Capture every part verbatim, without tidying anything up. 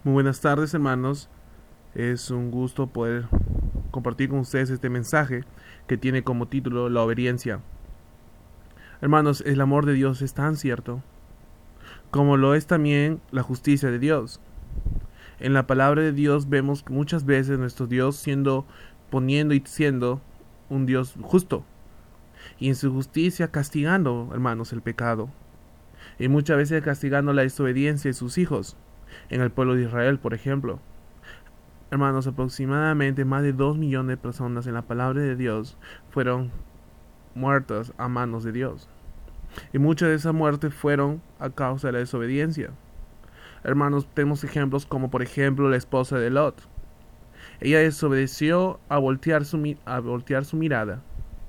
Muy buenas tardes, hermanos. Es un gusto poder compartir con ustedes este mensaje que tiene como título la obediencia. Hermanos, el amor de Dios es tan cierto como lo es también la justicia de Dios. En la palabra de Dios vemos que muchas veces nuestro Dios siendo, poniendo y siendo un Dios justo, y en su justicia castigando, hermanos, el pecado, y muchas veces castigando la desobediencia de sus hijos, en el pueblo de Israel, por ejemplo. Hermanos, aproximadamente más de dos millones de personas en la palabra de Dios fueron muertas a manos de Dios. Y muchas de esas muertes fueron a causa de la desobediencia. Hermanos, tenemos ejemplos como por ejemplo la esposa de Lot. Ella desobedeció a voltear su, a voltear su mirada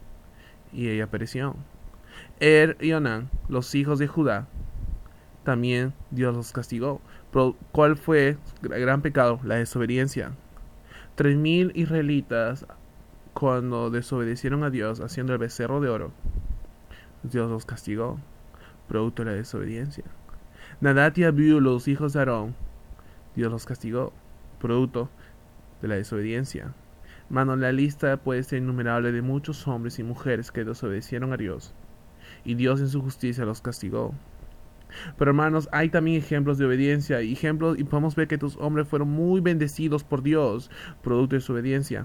y ella pereció. Er y Onán, los hijos de Judá, también Dios los castigó. Pero, ¿cuál fue el gran pecado? La desobediencia. Tres mil israelitas, cuando desobedecieron a Dios haciendo el becerro de oro, Dios los castigó, producto de la desobediencia. Nadab y Abiú, los hijos de Aarón, Dios los castigó, producto de la desobediencia. Hermano, la lista puede ser innumerable de muchos hombres y mujeres que desobedecieron a Dios, y Dios en su justicia los castigó. Pero hermanos, hay también ejemplos de obediencia, y ejemplos, y podemos ver que estos hombres fueron muy bendecidos por Dios, producto de su obediencia.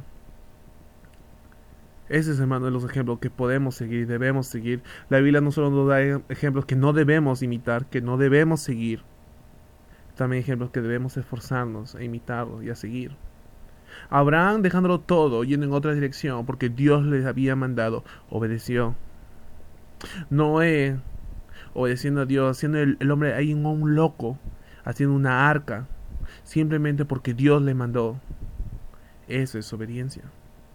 Ese es, hermano, de los ejemplos que podemos seguir y debemos seguir. La Biblia no solo nos da ejemplos que no debemos imitar, que no debemos seguir, también ejemplos que debemos esforzarnos a imitarlos y a seguir. Abraham, dejándolo todo, yendo en otra dirección, porque Dios les había mandado, obedeció. Noé, obedeciendo a Dios, haciendo el, el hombre ahí un, un loco, haciendo una arca, simplemente porque Dios le mandó. Eso es obediencia.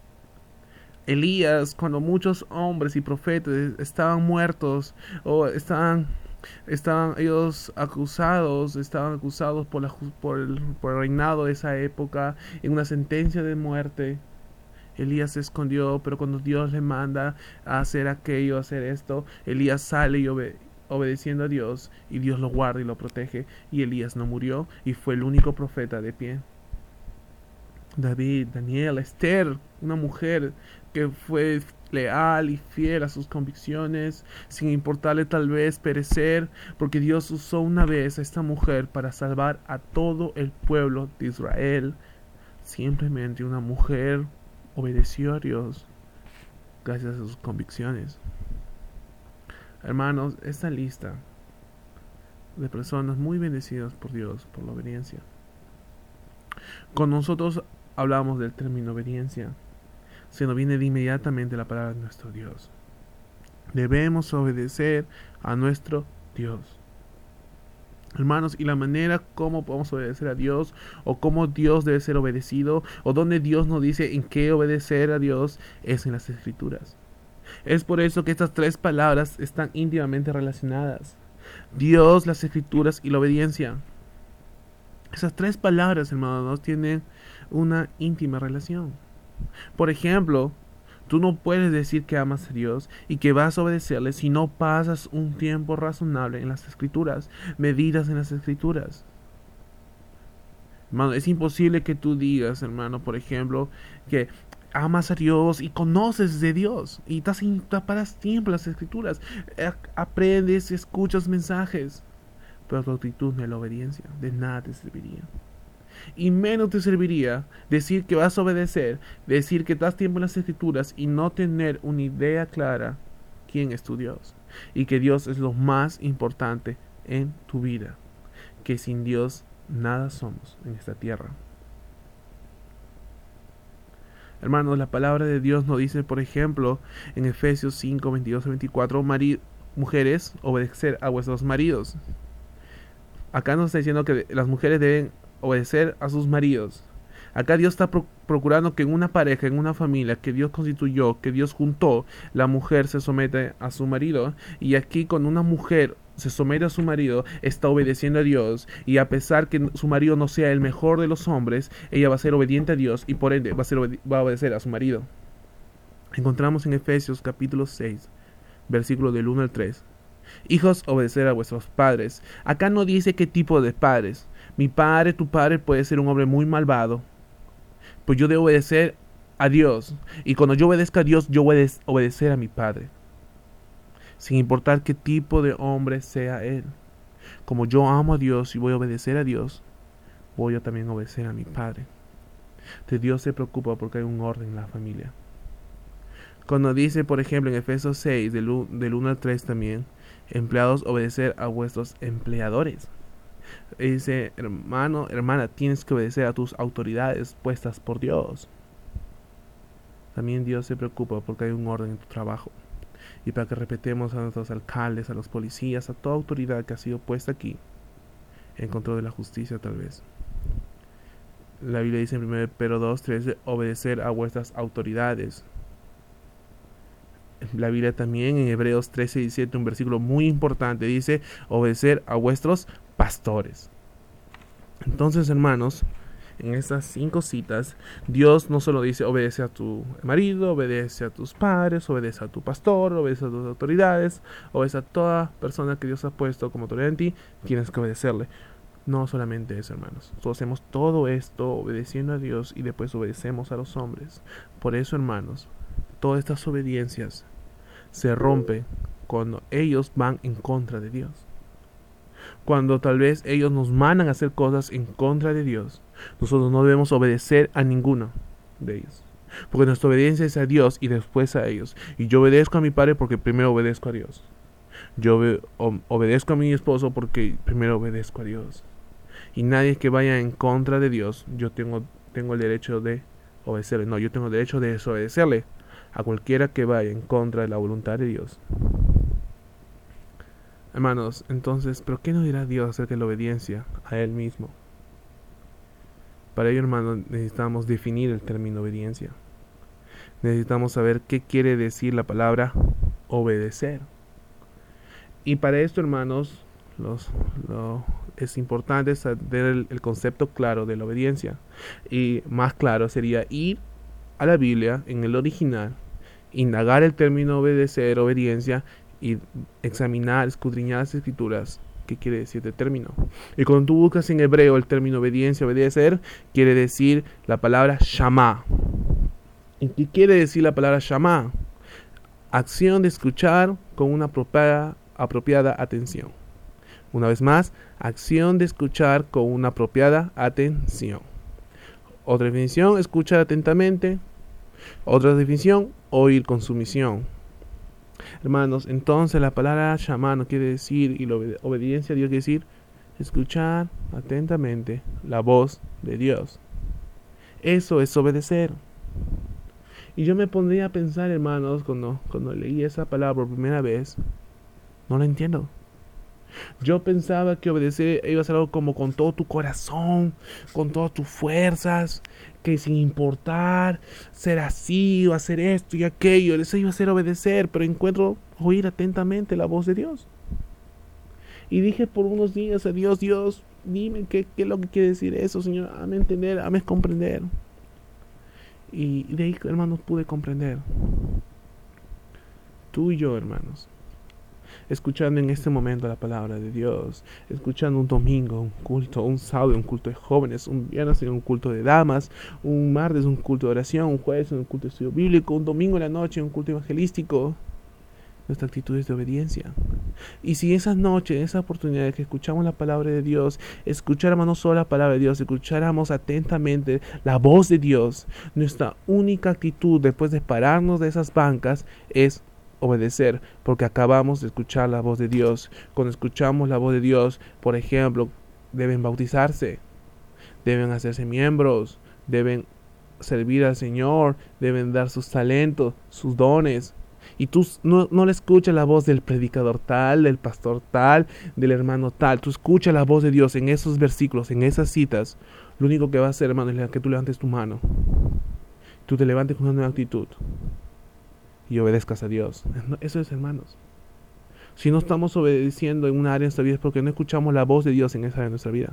Elías, cuando muchos hombres y profetas estaban muertos o estaban, estaban ellos acusados, estaban acusados por, la, por, el, por el reinado de esa época en una sentencia de muerte, Elías se escondió, pero cuando Dios le manda a hacer aquello, a hacer esto, Elías sale y obedece, obedeciendo a Dios, y Dios lo guarda y lo protege, y Elías no murió y fue el único profeta de pie. David, Daniel, Esther, una mujer que fue leal y fiel a sus convicciones, sin importarle tal vez perecer, porque Dios usó una vez a esta mujer para salvar a todo el pueblo de Israel. Simplemente una mujer obedeció a Dios gracias a sus convicciones. Hermanos, esta lista de personas muy bendecidas por Dios por la obediencia. Con nosotros hablamos del término obediencia, se nos viene de inmediatamente la palabra de nuestro Dios. Debemos obedecer a nuestro Dios. Hermanos, y la manera como podemos obedecer a Dios, o cómo Dios debe ser obedecido, o donde Dios nos dice en qué obedecer a Dios, es en las Escrituras. Es por eso que estas tres palabras están íntimamente relacionadas: Dios, las Escrituras y la obediencia. Esas tres palabras, hermanos, tienen una íntima relación. Por ejemplo, tú no puedes decir que amas a Dios y que vas a obedecerle si no pasas un tiempo razonable en las Escrituras, medidas en las Escrituras. Hermano, es imposible que tú digas, hermano, por ejemplo, que amas a Dios y conoces de Dios y estás paras tiempo en las Escrituras, aprendes, escuchas mensajes, pero tu actitud no es la obediencia, de nada te serviría. Y menos te serviría decir que vas a obedecer, decir que das tiempo en las Escrituras y no tener una idea clara quién es tu Dios, y que Dios es lo más importante en tu vida, que sin Dios nada somos en esta tierra. Hermanos, la palabra de Dios nos dice, por ejemplo, en Efesios cinco, veintidós a veinticuatro, Mari- mujeres, obedecer a vuestros maridos. Acá nos está diciendo que las mujeres deben obedecer a sus maridos. Acá Dios está pro- procurando que en una pareja, en una familia que Dios constituyó, que Dios juntó, la mujer se somete a su marido. Y aquí, cuando una mujer se somete a su marido, está obedeciendo a Dios, y a pesar que su marido no sea el mejor de los hombres, ella va a ser obediente a Dios y por ende va a, ser obede- va a obedecer a su marido. Encontramos en Efesios capítulo seis, versículo del uno al tres. Hijos, obedecer a vuestros padres. Acá no dice qué tipo de padres. Mi padre, tu padre puede ser un hombre muy malvado, pues yo debo obedecer a Dios. Y cuando yo obedezca a Dios, yo voy a obedecer a mi padre, sin importar qué tipo de hombre sea él. Como yo amo a Dios y voy a obedecer a Dios, voy a también obedecer a mi padre. De Dios se preocupa porque hay un orden en la familia. Cuando dice, por ejemplo, en Efesios seis, del uno al tres también, empleados, obedecer a vuestros empleadores. Dice, hermano, hermana, tienes que obedecer a tus autoridades puestas por Dios. También Dios se preocupa porque hay un orden en tu trabajo. Y para que respetemos a nuestros alcaldes, a los policías, a toda autoridad que ha sido puesta aquí, en control de la justicia tal vez. La Biblia dice en primero Pedro dos, trece, obedecer a vuestras autoridades. La Biblia también en Hebreos trece, diecisiete, un versículo muy importante, dice obedecer a vuestros pastores. Entonces, hermanos, en estas cinco citas, Dios no solo dice obedece a tu marido, obedece a tus padres, obedece a tu pastor, obedece a tus autoridades, obedece a toda persona que Dios ha puesto como autoridad en ti, tienes que obedecerle. No solamente eso, hermanos. Nosotros hacemos todo esto obedeciendo a Dios y después obedecemos a los hombres. Por eso, hermanos, todas estas obediencias se rompen cuando ellos van en contra de Dios. Cuando tal vez ellos nos mandan a hacer cosas en contra de Dios, nosotros no debemos obedecer a ninguno de ellos. Porque nuestra obediencia es a Dios y después a ellos. Y yo obedezco a mi padre porque primero obedezco a Dios. Yo obe- obedezco a mi esposo porque primero obedezco a Dios. Y nadie que vaya en contra de Dios, yo tengo, tengo el derecho de obedecerle. No, yo tengo el derecho de desobedecerle a cualquiera que vaya en contra de la voluntad de Dios. Hermanos, entonces, ¿pero qué nos dirá Dios acerca de la obediencia a Él mismo? Para ello, hermanos, necesitamos definir el término obediencia. Necesitamos saber qué quiere decir la palabra obedecer. Y para esto, hermanos, los, lo, es importante saber el, el concepto claro de la obediencia. Y más claro sería ir a la Biblia en el original, indagar el término obedecer, obediencia, y examinar, escudriñar las escrituras, qué quiere decir este término. Y cuando tú buscas en hebreo el término obediencia, obedecer, quiere decir la palabra shama. ¿Y qué quiere decir la palabra shama? Acción de escuchar con una apropiada, apropiada atención. Una vez más, acción de escuchar con una apropiada atención. Otra definición, escuchar atentamente. Otra definición, oír con sumisión. Hermanos, entonces la palabra shama no quiere decir, y la obed- obediencia a Dios quiere decir, escuchar atentamente la voz de Dios. Eso es obedecer. Y yo me pondría a pensar, hermanos, cuando, cuando leí esa palabra por primera vez, no la entiendo. Yo pensaba que obedecer iba a ser algo como con todo tu corazón, con todas tus fuerzas, que sin importar ser así o hacer esto y aquello, eso iba a ser obedecer, pero encuentro oír atentamente la voz de Dios. Y dije por unos días a Dios, Dios, dime qué, qué es lo que quiere decir eso, Señor, hazme entender, hazme comprender. Y de ahí, hermanos, pude comprender. Tú y yo, hermanos, escuchando en este momento la palabra de Dios, escuchando un domingo, un culto, un sábado, un culto de jóvenes, un viernes un culto de damas, un martes un culto de oración, un jueves un culto de estudio bíblico, un domingo en la noche un culto evangelístico. Nuestra actitud es de obediencia. Y si esa noche, esa oportunidad de que escuchamos la palabra de Dios, escucháramos no solo la palabra de Dios, escucháramos atentamente la voz de Dios, nuestra única actitud después de pararnos de esas bancas es obedecer, porque acabamos de escuchar la voz de Dios. Cuando escuchamos la voz de Dios, por ejemplo, deben bautizarse, deben hacerse miembros, deben servir al Señor, deben dar sus talentos, sus dones. Y tú no, no le escuchas la voz del predicador tal, del pastor tal, del hermano tal. Tú escuchas la voz de Dios en esos versículos, en esas citas. Lo único que va a hacer, hermano, es que tú levantes tu mano. Tú te levantes con una nueva actitud y obedezcas a Dios. Eso es, hermanos. Si no estamos obedeciendo en una área de nuestra vida es porque no escuchamos la voz de Dios en esa área de nuestra vida.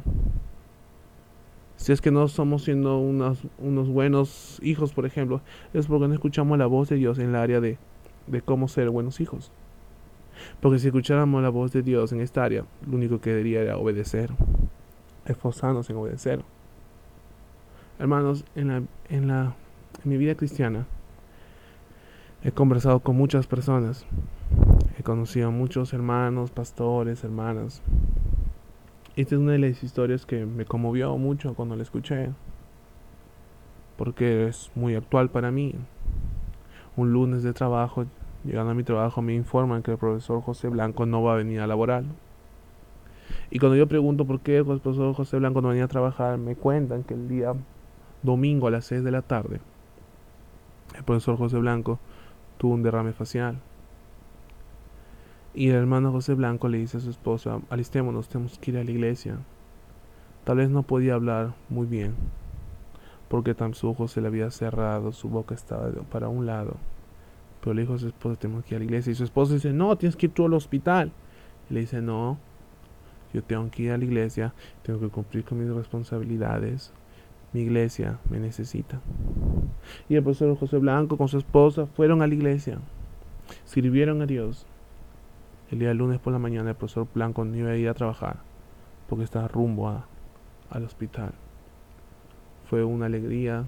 Si es que no somos siendo unos, unos buenos hijos, por ejemplo, es porque no escuchamos la voz de Dios en la área de, de cómo ser buenos hijos. Porque si escucháramos la voz de Dios en esta área, lo único que debería era obedecer. esforzándose en obedecer. Hermanos, en la, en la en mi vida cristiana he conversado con muchas personas. He conocido a muchos hermanos, pastores, hermanas. Esta es una de las historias que me conmovió mucho cuando la escuché, porque es muy actual para mí. Un lunes de trabajo, llegando a mi trabajo, me informan que el profesor José Blanco no va a venir a laborar. Y cuando yo pregunto por qué el profesor José Blanco no venía a trabajar, me cuentan que el día domingo a las seis de la tarde, el profesor José Blanco tuvo un derrame facial. Y el hermano José Blanco le dice a su esposa: alistémonos, tenemos que ir a la iglesia. Tal vez no podía hablar muy bien, porque tan su ojo se le había cerrado, su boca estaba para un lado. Pero le dijo a su esposa: tenemos que ir a la iglesia. Y su esposa dice: no, tienes que ir tú al hospital. Y le dice: no, yo tengo que ir a la iglesia, tengo que cumplir con mis responsabilidades. Mi iglesia me necesita. Y el profesor José Blanco con su esposa fueron a la iglesia, sirvieron a Dios. El día lunes por la mañana el profesor Blanco no iba a ir a trabajar porque estaba rumbo a, al hospital. Fue una alegría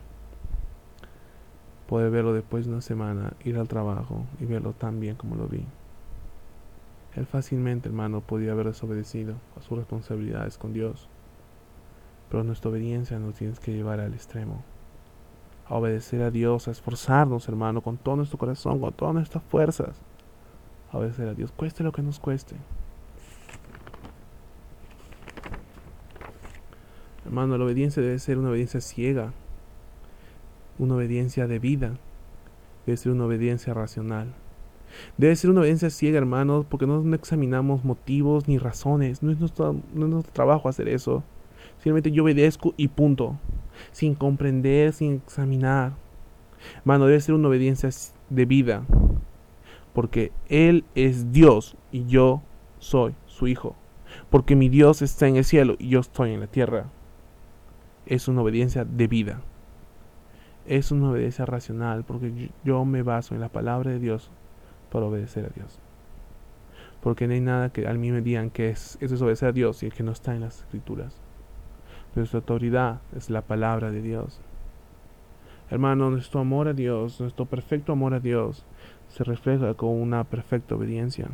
poder verlo después de una semana, ir al trabajo y verlo tan bien como lo vi. Él fácilmente, hermano, podía haber desobedecido a sus responsabilidades con Dios, pero nuestra obediencia nos tiene que llevar al extremo, a obedecer a Dios, a esforzarnos, hermano, con todo nuestro corazón, con todas nuestras fuerzas, a obedecer a Dios, cueste lo que nos cueste. Hermano, la obediencia debe ser una obediencia ciega, una obediencia debida, debe ser una obediencia racional. Debe ser una obediencia ciega, hermanos, porque no examinamos motivos ni razones. No es nuestro, no es nuestro trabajo hacer eso. Simplemente yo obedezco y punto, sin comprender, sin examinar. Hermano, debe ser una obediencia debida, porque Él es Dios y yo soy su hijo. Porque mi Dios está en el cielo y yo estoy en la tierra. Es una obediencia debida. Es una obediencia racional, porque yo me baso en la palabra de Dios para obedecer a Dios. Porque no hay nada que a mí me digan que es, eso es obedecer a Dios y el que no está en las escrituras. Nuestra autoridad es la palabra de Dios. Hermano, nuestro amor a Dios, nuestro perfecto amor a Dios, se refleja con una perfecta obediencia.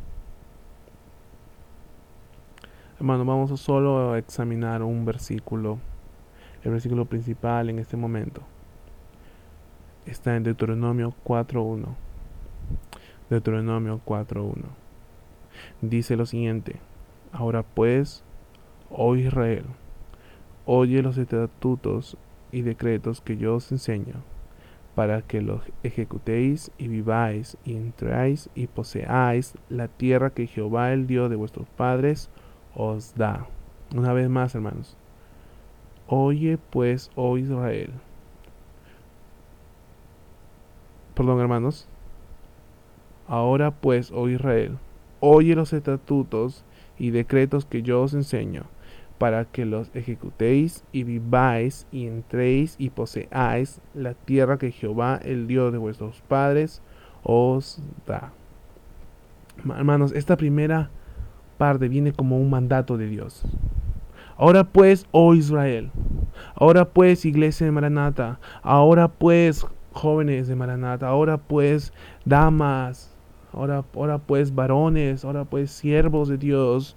Hermano, vamos a solo a examinar un versículo. El versículo principal en este momento está en Deuteronomio cuatro uno. Deuteronomio cuatro uno. Dice lo siguiente: ahora pues, oh Israel, oye los estatutos y decretos que yo os enseño, para que los ejecutéis y viváis y entráis y poseáis la tierra que Jehová, el Dios de vuestros padres, os da. Una vez más, hermanos. Oye pues, oh Israel. Perdón, hermanos. Ahora pues, oh Israel, oye los estatutos y decretos que yo os enseño, para que los ejecutéis y viváis y entréis y poseáis la tierra que Jehová, el Dios de vuestros padres, os da. Hermanos, esta primera parte viene como un mandato de Dios. Ahora pues, oh Israel, ahora pues, iglesia de Maranata, ahora pues, jóvenes de Maranata, ahora pues, damas, ahora, ahora pues, varones, ahora pues, siervos de Dios,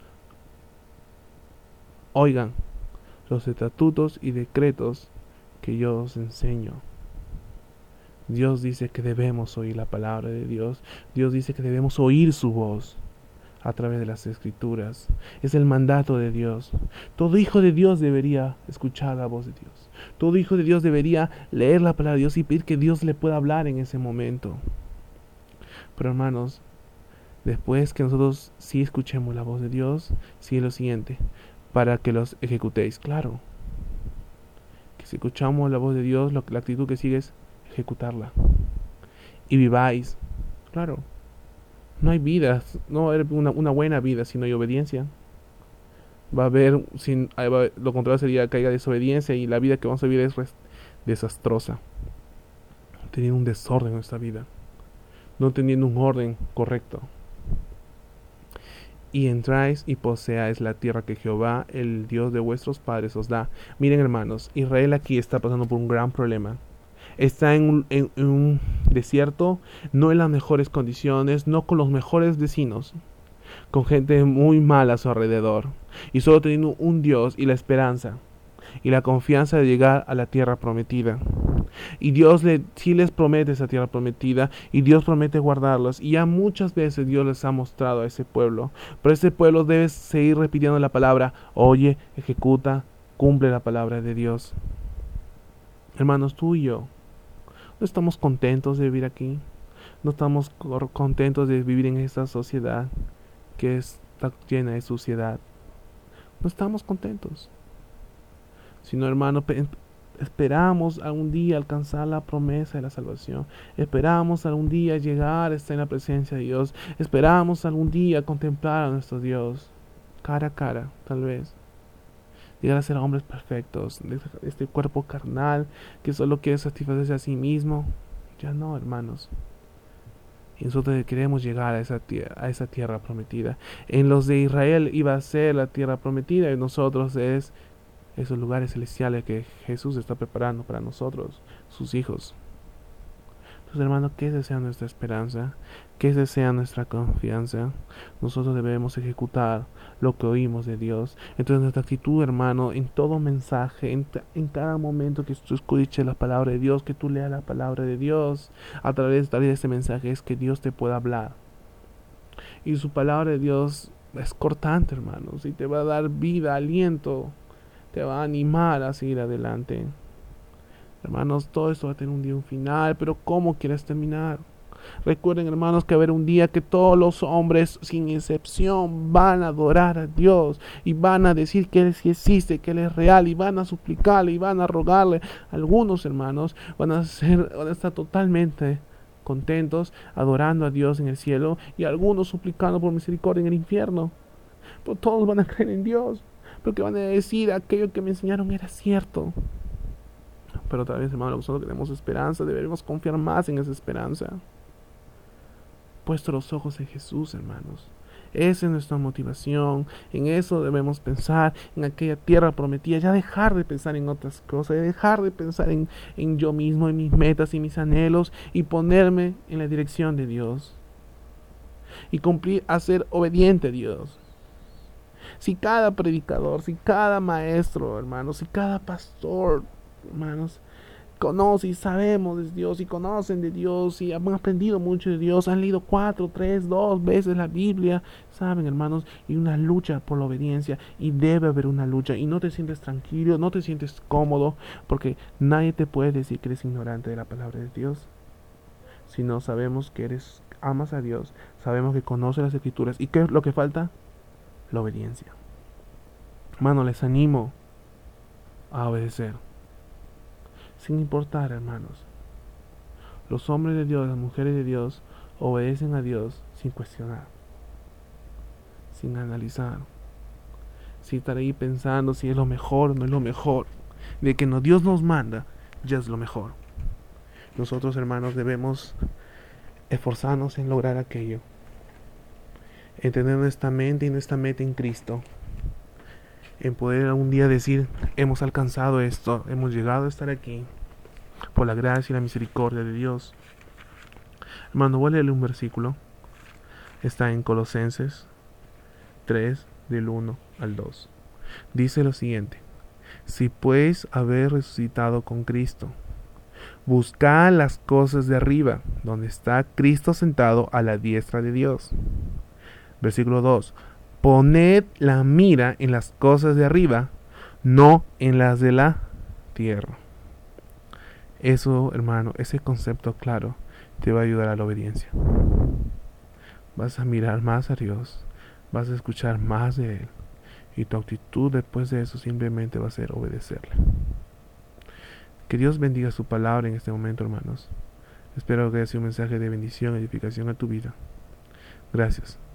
oigan los estatutos y decretos que yo os enseño. Dios dice que debemos oír la palabra de Dios. Dios dice que debemos oír su voz a través de las escrituras. Es el mandato de Dios. Todo hijo de Dios debería escuchar la voz de Dios. Todo hijo de Dios debería leer la palabra de Dios y pedir que Dios le pueda hablar en ese momento. Pero hermanos, después que nosotros sí escuchemos la voz de Dios, sigue lo siguiente: para que los ejecutéis. Claro, que si escuchamos la voz de Dios, lo, la actitud que sigue es ejecutarla. Y viváis. Claro, no hay vida, no va a haber una, una buena vida si no hay obediencia. Va a haber, sin, va, lo contrario sería que haya desobediencia, y la vida que vamos a vivir es res, desastrosa. Teniendo un desorden en nuestra vida, no teniendo un orden correcto. y entráis y poseáis la tierra que Jehová, el Dios de vuestros padres, os da. Miren, hermanos, Israel aquí está pasando por un gran problema. Está en un, en, en un desierto, no en las mejores condiciones, no con los mejores vecinos, con gente muy mala a su alrededor, y solo teniendo un Dios y la esperanza y la confianza de llegar a la tierra prometida. Y Dios le, sí les promete esa tierra prometida, y Dios promete guardarlos, y ya muchas veces Dios les ha mostrado a ese pueblo, pero ese pueblo debe seguir repitiendo la palabra: oye, ejecuta, cumple la palabra de Dios. Hermanos, tú y yo no estamos contentos de vivir aquí, no estamos contentos de vivir en esta sociedad que está llena de suciedad. No estamos contentos, sino, hermano, esperamos algún día alcanzar la promesa de la salvación. Esperamos algún día llegar a estar en la presencia de Dios. Esperamos algún día contemplar a nuestro Dios cara a cara, tal vez. Llegar a ser hombres perfectos, de este cuerpo carnal que solo quiere satisfacerse a sí mismo. Ya no, hermanos. Y nosotros queremos llegar a esa, tierra, a esa tierra prometida. En los de Israel iba a ser la tierra prometida, y nosotros es esos lugares celestiales que Jesús está preparando para nosotros, sus hijos. Entonces, hermano, ¿qué desea nuestra esperanza? ¿Qué desea nuestra confianza? Nosotros debemos ejecutar lo que oímos de Dios. Entonces, nuestra actitud, hermano, en todo mensaje, en, en cada momento que tú escuches la palabra de Dios, que tú leas la palabra de Dios, a través de este mensaje, es que Dios te pueda hablar. Y su palabra de Dios es cortante, hermanos, y te va a dar vida, aliento, te va a animar a seguir adelante. Hermanos, todo esto va a tener un día un final, pero ¿cómo quieres terminar? Recuerden, hermanos, que va a haber un día que todos los hombres, sin excepción, van a adorar a Dios y van a decir que Él sí existe, que Él es real, y van a suplicarle y van a rogarle. Algunos, hermanos, van a, ser, van a estar totalmente contentos adorando a Dios en el cielo, y algunos suplicando por misericordia en el infierno. Pero todos van a creer en Dios, porque van a decir: aquello que me enseñaron era cierto. Pero otra vez, hermano, nosotros tenemos esperanza, debemos confiar más en esa esperanza. Puesto los ojos en Jesús, hermanos. Esa es nuestra motivación. En eso debemos pensar, en aquella tierra prometida. Ya dejar de pensar en otras cosas, dejar de pensar en, en yo mismo, en mis metas y mis anhelos, y ponerme en la dirección de Dios. Y cumplir, a ser obediente a Dios. Si cada predicador, si cada maestro, hermanos, si cada pastor, hermanos, conoce y sabemos de Dios, y conocen de Dios, y han aprendido mucho de Dios, han leído cuatro, tres, dos veces la Biblia, saben, hermanos, y una lucha por la obediencia, y debe haber una lucha, y no te sientes tranquilo, no te sientes cómodo, porque nadie te puede decir que eres ignorante de la palabra de Dios, sino sabemos que eres, amas a Dios, sabemos que conoces las Escrituras. ¿Y qué es lo que falta? La obediencia. Hermano, les animo a obedecer, sin importar, hermanos. Los hombres de Dios, las mujeres de Dios, obedecen a Dios sin cuestionar, sin analizar, sin estar ahí pensando si es lo mejor o no es lo mejor. De que no, Dios nos manda, ya es lo mejor. Nosotros, hermanos, debemos esforzarnos en lograr aquello, en tener nuestra mente y nuestra meta en Cristo, en poder algún día decir: hemos alcanzado esto, hemos llegado a estar aquí por la gracia y la misericordia de Dios. Hermano, voy a leerle un versículo. Está en Colosenses tres, del uno al dos. Dice lo siguiente: si pues habéis resucitado con Cristo, buscad las cosas de arriba, donde está Cristo sentado a la diestra de Dios. Versículo dos: poned la mira en las cosas de arriba, no en las de la tierra. Eso, hermano, ese concepto claro te va a ayudar a la obediencia. Vas a mirar más a Dios, vas a escuchar más de Él, y tu actitud después de eso simplemente va a ser obedecerle. Que Dios bendiga su palabra en este momento, hermanos. Espero que haya sido un mensaje de bendición y edificación a tu vida. Gracias.